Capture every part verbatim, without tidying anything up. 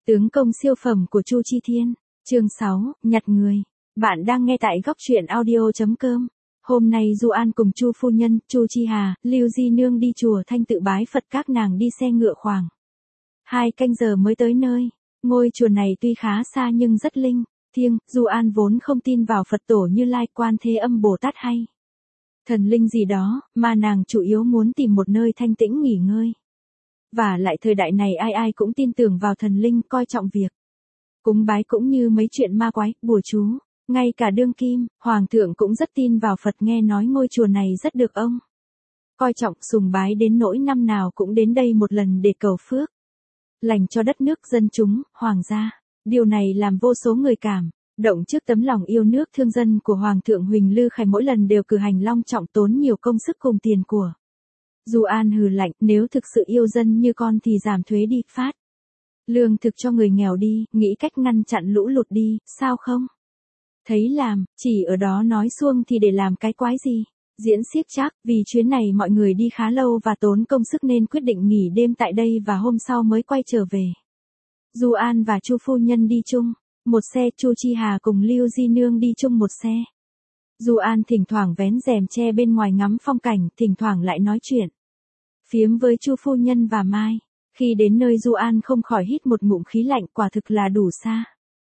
Tướng công siêu phẩm của Chu Chi Thiên, chương sáu, nhặt người. Bạn đang nghe tại góc truyện audio chấm com. Hôm nay Du An cùng Chu phu nhân, Chu Chi Hà, Lưu Di Nương đi chùa Thanh Tự bái Phật, các nàng đi xe ngựa khoảng hai canh giờ mới tới nơi. Ngôi chùa này tuy khá xa nhưng rất linh thiêng. Du An vốn không tin vào Phật tổ Như Lai, Quan Thế Âm Bồ Tát hay thần linh gì đó, mà nàng chủ yếu muốn tìm một nơi thanh tĩnh nghỉ ngơi. Và lại thời đại này ai ai cũng tin tưởng vào thần linh, coi trọng việc cúng bái cũng như mấy chuyện ma quái, bùa chú. Ngay cả đương kim, hoàng thượng cũng rất tin vào Phật, nghe nói ngôi chùa này rất được ông coi trọng, sùng bái đến nỗi năm nào cũng đến đây một lần để cầu phước lành cho đất nước dân chúng, hoàng gia. Điều này làm vô số người cảm động trước tấm lòng yêu nước thương dân của Hoàng thượng Huỳnh Lư Khải, mỗi lần đều cử hành long trọng, tốn nhiều công sức cùng tiền của. Du An hừ lạnh, nếu thực sự yêu dân như con thì giảm thuế đi, phát lương thực cho người nghèo đi, nghĩ cách ngăn chặn lũ lụt đi, sao không? Thấy làm, chỉ ở đó nói suông thì để làm cái quái gì? Diễn xiếc chắc, vì chuyến này mọi người đi khá lâu và tốn công sức nên quyết định nghỉ đêm tại đây và hôm sau mới quay trở về. Du An và Chu phu nhân đi chung một xe, Chu Chi Hà cùng Lưu Di Nương đi chung một xe. Du An thỉnh thoảng vén rèm che bên ngoài ngắm phong cảnh, thỉnh thoảng lại nói chuyện phiếm với Chu phu nhân và Mai. Khi đến nơi Du An không khỏi hít một ngụm khí lạnh, quả thực là đủ xa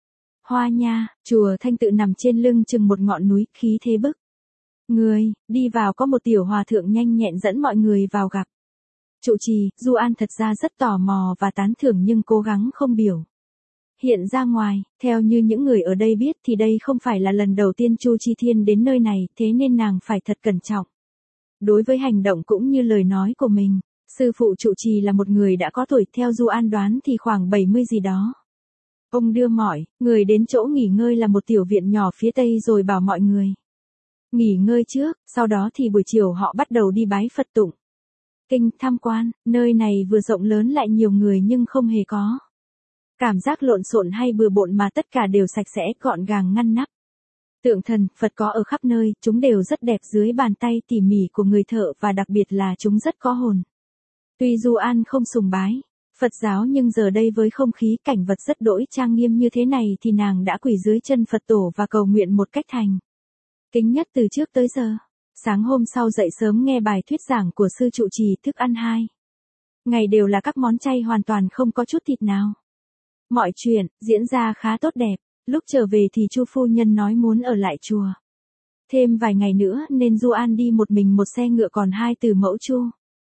hoa nha. Chùa Thanh Tự nằm trên lưng chừng một ngọn núi, khí thế bức người. Đi vào có một tiểu hòa thượng nhanh nhẹn dẫn mọi người vào gặp trụ trì. Du An thật ra rất tò mò và tán thưởng nhưng cố gắng không biểu hiện ra ngoài. Theo như những người ở đây biết thì đây không phải là lần đầu tiên Chu Chi Thiên đến nơi này, thế nên nàng phải thật cẩn trọng đối với hành động cũng như lời nói của mình. Sư phụ trụ trì là một người đã có tuổi, theo Du An đoán thì khoảng bảy mươi gì đó. Ông đưa mọi người đến chỗ nghỉ ngơi là một tiểu viện nhỏ phía tây rồi bảo mọi người nghỉ ngơi trước, sau đó thì buổi chiều họ bắt đầu đi bái Phật tụng kinh, tham quan. Nơi này vừa rộng lớn lại nhiều người nhưng không hề có cảm giác lộn xộn hay bừa bộn, mà tất cả đều sạch sẽ, gọn gàng, ngăn nắp. Tượng thần Phật có ở khắp nơi, chúng đều rất đẹp dưới bàn tay tỉ mỉ của người thợ và đặc biệt là chúng rất có hồn. Tuy Du An không sùng bái Phật giáo nhưng giờ đây với không khí cảnh vật rất đỗi trang nghiêm như thế này thì nàng đã quỳ dưới chân Phật tổ và cầu nguyện một cách thành kính nhất từ trước tới giờ. Sáng hôm sau dậy sớm nghe bài thuyết giảng của sư trụ trì, thức ăn hai ngày đều là các món chay, hoàn toàn không có chút thịt nào. Mọi chuyện diễn ra khá tốt đẹp. Lúc trở về thì Chu phu nhân nói muốn ở lại chùa thêm vài ngày nữa nên Du An đi một mình một xe ngựa, còn hai từ mẫu Chu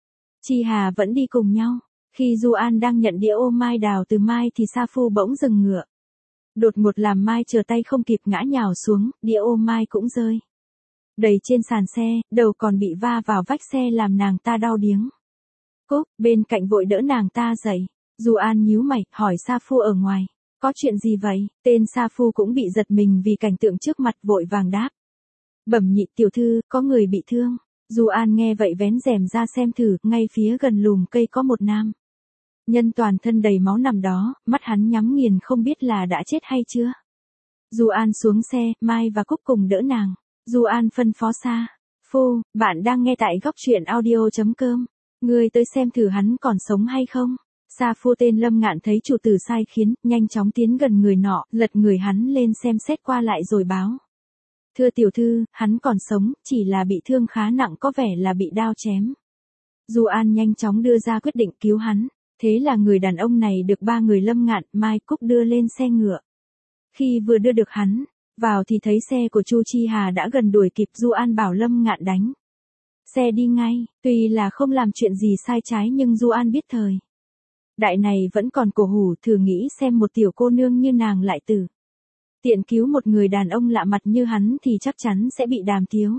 Chi Hà vẫn đi cùng nhau. Khi Du An đang nhận đĩa ô mai đào từ Mai thì Sa Phu bỗng dừng ngựa. Đột ngột làm Mai trở tay không kịp ngã nhào xuống, đĩa ô mai cũng rơi đầy trên sàn xe, đầu còn bị va vào vách xe làm nàng ta đau điếng. Cúc bên cạnh vội đỡ nàng ta dậy. Du An nhíu mày, hỏi Sa Phu ở ngoài, có chuyện gì vậy? Tên Sa Phu cũng bị giật mình vì cảnh tượng trước mặt, vội vàng đáp. Bẩm nhị tiểu thư, có người bị thương. Du An nghe vậy vén rèm ra xem thử, ngay phía gần lùm cây có một nam nhân toàn thân đầy máu nằm đó, mắt hắn nhắm nghiền không biết là đã chết hay chưa. Du An xuống xe, Mai và Cúc cùng đỡ nàng. Du An phân phó Sa Phu, bạn đang nghe tại góc truyện audio chấm com. Ngươi tới xem thử hắn còn sống hay không. Sa Phu tên Lâm Ngạn thấy chủ tử sai khiến, nhanh chóng tiến gần người nọ, lật người hắn lên xem xét qua lại rồi báo. Thưa tiểu thư, hắn còn sống, chỉ là bị thương khá nặng, có vẻ là bị đao chém. Du An nhanh chóng đưa ra quyết định cứu hắn. Thế là người đàn ông này được ba người Lâm Ngạn, Mai, Cúc đưa lên xe ngựa. Khi vừa đưa được hắn vào thì thấy xe của Chu Chi Hà đã gần đuổi kịp. Du An bảo Lâm Ngạn đánh xe đi ngay. Tuy là không làm chuyện gì sai trái nhưng Du An biết thời đại này vẫn còn cổ hủ, thử nghĩ xem một tiểu cô nương như nàng lại tử tiện cứu một người đàn ông lạ mặt như hắn thì chắc chắn sẽ bị đàm tiếu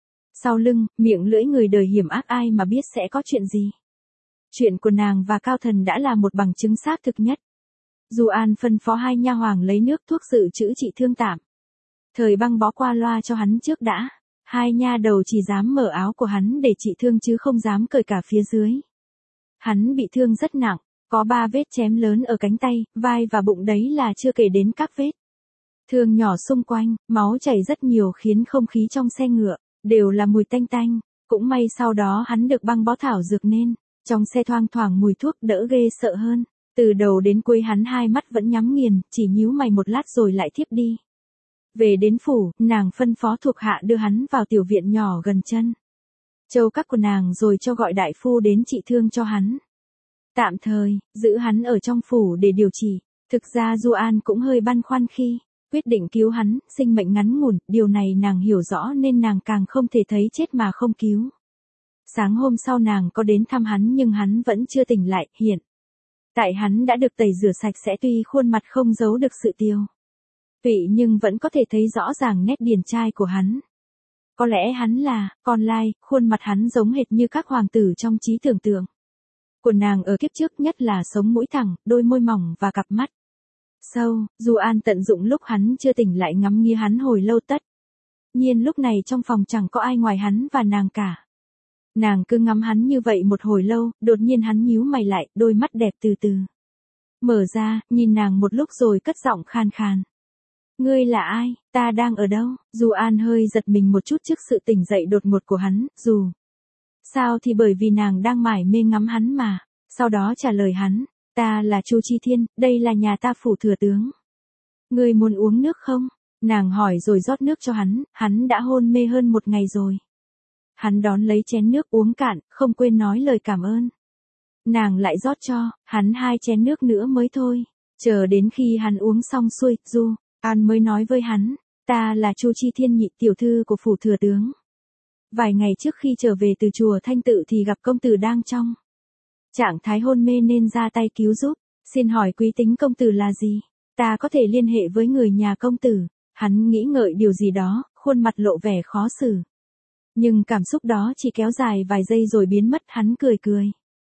sau lưng, miệng lưỡi người đời hiểm ác, ai mà biết sẽ có chuyện gì. Chuyện của nàng và Cao Thần đã là một bằng chứng xác thực nhất. Du An phân phó hai nha hoàng lấy nước thuốc dự trữ trị thương tạm thời băng bó qua loa cho hắn trước đã. Hai nha đầu chỉ dám mở áo của hắn để trị thương chứ không dám cởi cả phía dưới. Hắn bị thương rất nặng, có ba vết chém lớn ở cánh tay, vai và bụng, đấy là chưa kể đến các vết thương nhỏ xung quanh, máu chảy rất nhiều khiến không khí trong xe ngựa đều là mùi tanh tanh. Cũng may sau đó hắn được băng bó thảo dược nên trong xe thoang thoảng mùi thuốc đỡ ghê sợ hơn. Từ đầu đến cuối hắn hai mắt vẫn nhắm nghiền, chỉ nhíu mày một lát rồi lại thiếp đi. Về đến phủ, nàng phân phó thuộc hạ đưa hắn vào tiểu viện nhỏ gần chân châu các của nàng rồi cho gọi đại phu đến trị thương cho hắn. Tạm thời, giữ hắn ở trong phủ để điều trị. Thực ra Du An cũng hơi băn khoăn khi quyết định cứu hắn, sinh mệnh ngắn ngủn, điều này nàng hiểu rõ nên nàng càng không thể thấy chết mà không cứu. Sáng hôm sau nàng có đến thăm hắn nhưng hắn vẫn chưa tỉnh lại, hiện tại hắn đã được tẩy rửa sạch sẽ tuy khuôn mặt không giấu được sự tiêu tụy nhưng vẫn có thể thấy rõ ràng nét điển trai của hắn. Có lẽ hắn là con lai, khuôn mặt hắn giống hệt như các hoàng tử trong trí tưởng tượng của nàng ở kiếp trước, nhất là sống mũi thẳng, đôi môi mỏng và cặp mắt sâu. Du An tận dụng lúc hắn chưa tỉnh lại ngắm nghía hắn hồi lâu, tất nhiên lúc này trong phòng chẳng có ai ngoài hắn và nàng cả. Nàng cứ ngắm hắn như vậy một hồi lâu, đột nhiên hắn nhíu mày lại, đôi mắt đẹp từ từ mở ra, nhìn nàng một lúc rồi cất giọng khan khan. Ngươi là ai, ta đang ở đâu? Du An hơi giật mình một chút trước sự tỉnh dậy đột ngột của hắn, dù sao thì bởi vì nàng đang mải mê ngắm hắn mà. Sau đó trả lời hắn, ta là Chu Chi Thiên, đây là nhà ta phủ thừa tướng. Ngươi muốn uống nước không? Nàng hỏi rồi rót nước cho hắn, hắn đã hôn mê hơn một ngày rồi. Hắn đón lấy chén nước uống cạn, không quên nói lời cảm ơn. Nàng lại rót cho, hắn hai chén nước nữa mới thôi. Chờ đến khi hắn uống xong xuôi, Du An mới nói với hắn, ta là Chu Chi Thiên, nhị tiểu thư của phủ thừa tướng. Vài ngày trước khi trở về từ chùa Thanh Tự thì gặp công tử đang trong trạng thái hôn mê nên ra tay cứu giúp. Xin hỏi quý tính công tử là gì? Ta có thể liên hệ với người nhà công tử. Hắn nghĩ ngợi điều gì đó, khuôn mặt lộ vẻ khó xử. Nhưng cảm xúc đó chỉ kéo dài vài giây rồi biến mất. Hắn cười cười.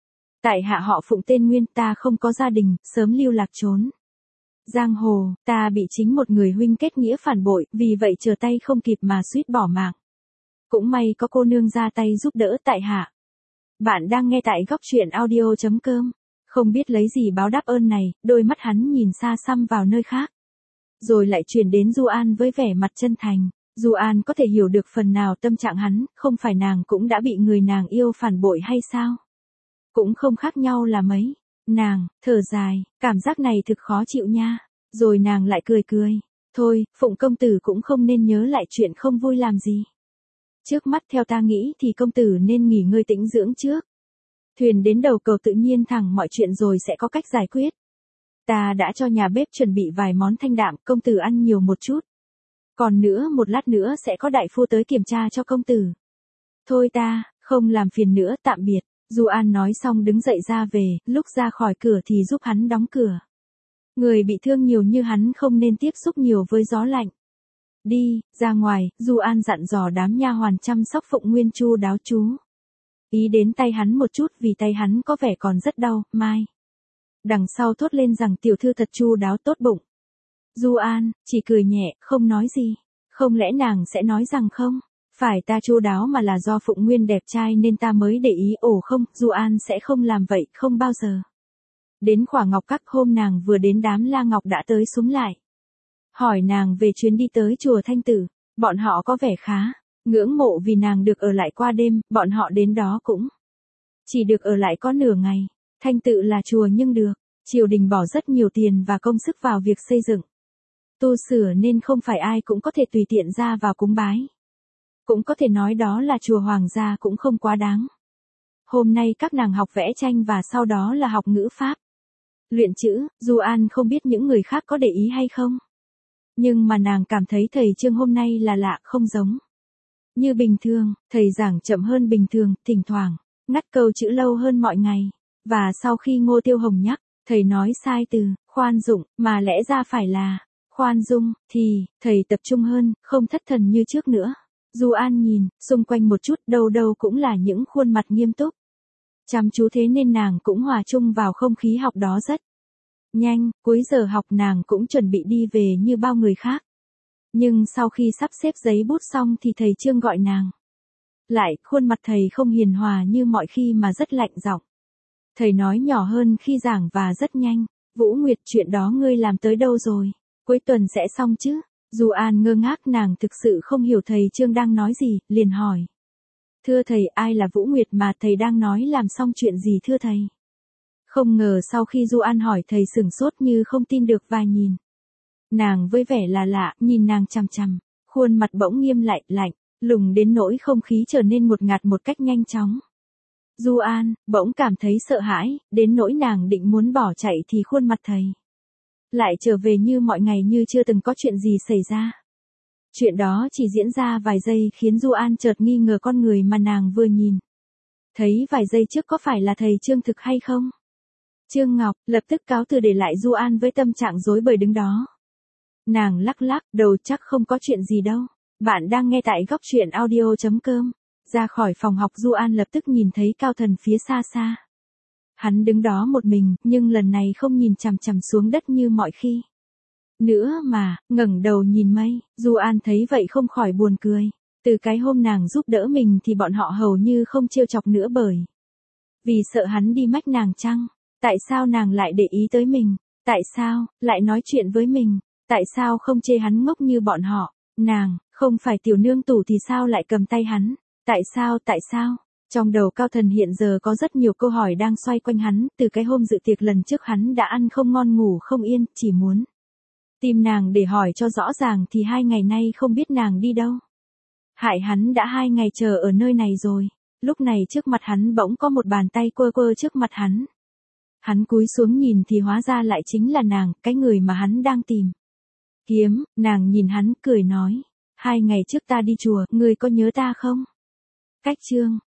Tại hạ họ Phụng, tên Nguyên, ta không có gia đình, sớm lưu lạc trốn giang hồ, ta bị chính một người huynh kết nghĩa phản bội, vì vậy trở tay không kịp mà suýt bỏ mạng. Cũng may có cô nương ra tay giúp đỡ tại hạ. Bạn đang nghe tại góc truyện audio chấm com. Không biết lấy gì báo đáp ơn này, đôi mắt hắn nhìn xa xăm vào nơi khác. Rồi lại chuyển đến Du An với vẻ mặt chân thành. Du An có thể hiểu được phần nào tâm trạng hắn, không phải nàng cũng đã bị người nàng yêu phản bội hay sao? Cũng không khác nhau là mấy. Nàng, thở dài, cảm giác này thực khó chịu nha. Rồi nàng lại cười cười. Thôi, Phụng công tử cũng không nên nhớ lại chuyện không vui làm gì. Trước mắt theo ta nghĩ thì công tử nên nghỉ ngơi tĩnh dưỡng trước. Thuyền đến đầu cầu tự nhiên thẳng, mọi chuyện rồi sẽ có cách giải quyết. Ta đã cho nhà bếp chuẩn bị vài món thanh đạm, công tử ăn nhiều một chút. Còn nữa, một lát nữa sẽ có đại phu tới kiểm tra cho công tử. Thôi ta, không làm phiền nữa, tạm biệt. Du An nói xong đứng dậy ra về, lúc ra khỏi cửa thì giúp hắn đóng cửa. Người bị thương nhiều như hắn không nên tiếp xúc nhiều với gió lạnh. Đi, ra ngoài, Du An dặn dò đám nha hoàn chăm sóc Phụng Nguyên chu đáo chú ý đến tay hắn một chút vì tay hắn có vẻ còn rất đau. Mai đằng sau thốt lên rằng tiểu thư thật chu đáo tốt bụng. Du An chỉ cười nhẹ, không nói gì. Không lẽ nàng sẽ nói rằng không phải ta chu đáo mà là do Phụng Nguyên đẹp trai nên ta mới để ý? Ồ không, Du An sẽ không làm vậy, không bao giờ. Đến Khỏa Ngọc Các hôm nàng vừa đến, đám La Ngọc đã tới xúm lại hỏi nàng về chuyến đi tới chùa Thanh Tử. Bọn họ có vẻ khá ngưỡng mộ vì nàng được ở lại qua đêm. Bọn họ đến đó cũng chỉ được ở lại có nửa ngày. Thanh Tự là chùa nhưng được triều đình bỏ rất nhiều tiền và công sức vào việc xây dựng tu sửa nên không phải ai cũng có thể tùy tiện ra vào cúng bái. Cũng có thể nói đó là chùa hoàng gia cũng không quá đáng. Hôm nay các nàng học vẽ tranh và sau đó là học ngữ pháp, luyện chữ. Du An không biết những người khác có để ý hay không. Nhưng mà nàng cảm thấy thầy Trương hôm nay là lạ, không giống như bình thường. Thầy giảng chậm hơn bình thường, thỉnh thoảng ngắt câu chữ lâu hơn mọi ngày. Và sau khi Ngô Tiêu Hồng nhắc, thầy nói sai từ khoan dụng, mà lẽ ra phải là khoan dung, thì thầy tập trung hơn, không thất thần như trước nữa. Du An nhìn xung quanh một chút, đâu đâu cũng là những khuôn mặt nghiêm túc, chăm chú, thế nên nàng cũng hòa chung vào không khí học đó rất nhanh. Cuối giờ học nàng cũng chuẩn bị đi về như bao người khác. Nhưng sau khi sắp xếp giấy bút xong thì thầy Trương gọi nàng lại. Khuôn mặt thầy không hiền hòa như mọi khi mà rất lạnh giọng. Thầy nói nhỏ hơn khi giảng và rất nhanh. Vũ Nguyệt, chuyện đó ngươi làm tới đâu rồi? Cuối tuần sẽ xong chứ? Du An ngơ ngác, nàng thực sự không hiểu thầy Trương đang nói gì, liền hỏi. Thưa thầy, ai là Vũ Nguyệt mà thầy đang nói làm xong chuyện gì thưa thầy? Không ngờ sau khi Du An hỏi thầy sửng sốt như không tin được và nhìn. Nàng với vẻ là lạ, nhìn nàng chằm chằm, khuôn mặt bỗng nghiêm lại, lạnh, lùng đến nỗi không khí trở nên ngột ngạt một cách nhanh chóng. Du An, bỗng cảm thấy sợ hãi, đến nỗi nàng định muốn bỏ chạy thì khuôn mặt thầy lại trở về như mọi ngày như chưa từng có chuyện gì xảy ra. Chuyện đó chỉ diễn ra vài giây khiến Du An chợt nghi ngờ con người mà nàng vừa nhìn. Thấy vài giây trước có phải là thầy Trương thực hay không? Trương Ngọc lập tức cáo từ để lại Du An với tâm trạng rối bời đứng đó. Nàng lắc lắc đầu chắc không có chuyện gì đâu. Bạn đang nghe tại góc truyện audio chấm com. Ra khỏi phòng học Du An lập tức nhìn thấy Cao Thần phía xa xa. Hắn đứng đó một mình, nhưng lần này không nhìn chằm chằm xuống đất như mọi khi. Nữa mà, ngẩng đầu nhìn mây, Du An thấy vậy không khỏi buồn cười. Từ cái hôm nàng giúp đỡ mình thì bọn họ hầu như không trêu chọc nữa bởi vì sợ hắn đi mách nàng chăng? Tại sao nàng lại để ý tới mình? Tại sao lại nói chuyện với mình? Tại sao không chê hắn ngốc như bọn họ? Nàng, không phải tiểu nương tủ thì sao lại cầm tay hắn? Tại sao, tại sao? Trong đầu Cao Thần hiện giờ có rất nhiều câu hỏi đang xoay quanh hắn, từ cái hôm dự tiệc lần trước hắn đã ăn không ngon ngủ không yên, chỉ muốn tìm nàng để hỏi cho rõ ràng thì hai ngày nay không biết nàng đi đâu. Hại hắn đã hai ngày chờ ở nơi này rồi. Lúc này trước mặt hắn bỗng có một bàn tay quơ quơ trước mặt hắn. Hắn cúi xuống nhìn thì hóa ra lại chính là nàng, cái người mà hắn đang tìm kiếm. Nàng nhìn hắn cười nói, hai ngày trước ta đi chùa, ngươi có nhớ ta không? Cách chương